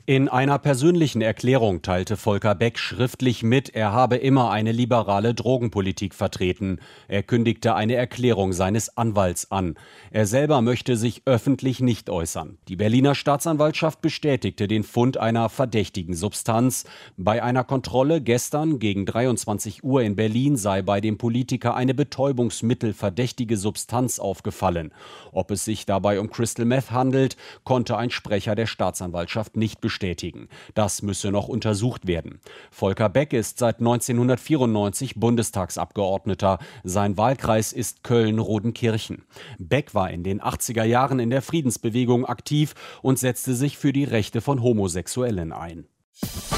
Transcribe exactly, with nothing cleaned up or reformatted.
In einer persönlichen Erklärung teilte Volker Beck schriftlich mit, er habe immer eine liberale Drogenpolitik vertreten. Er kündigte eine Erklärung seines Anwalts an. Er selber möchte sich öffentlich nicht äußern. Die Berliner Staatsanwaltschaft bestätigte den Fund einer verdächtigen Substanz. Bei einer Kontrolle gestern gegen dreiundzwanzig Uhr in Berlin sei bei dem Politiker eine betäubungsmittelverdächtige Substanz aufgefallen. Ob es sich dabei um Crystal Meth handelt, konnte ein Sprecher der Staatsanwaltschaft nicht bestätigen. bestätigen. Das müsse noch untersucht werden. Volker Beck ist seit neunzehnhundertvierundneunzig Bundestagsabgeordneter. Sein Wahlkreis ist Köln-Rodenkirchen. Beck war in den achtziger Jahren in der Friedensbewegung aktiv und setzte sich für die Rechte von Homosexuellen ein.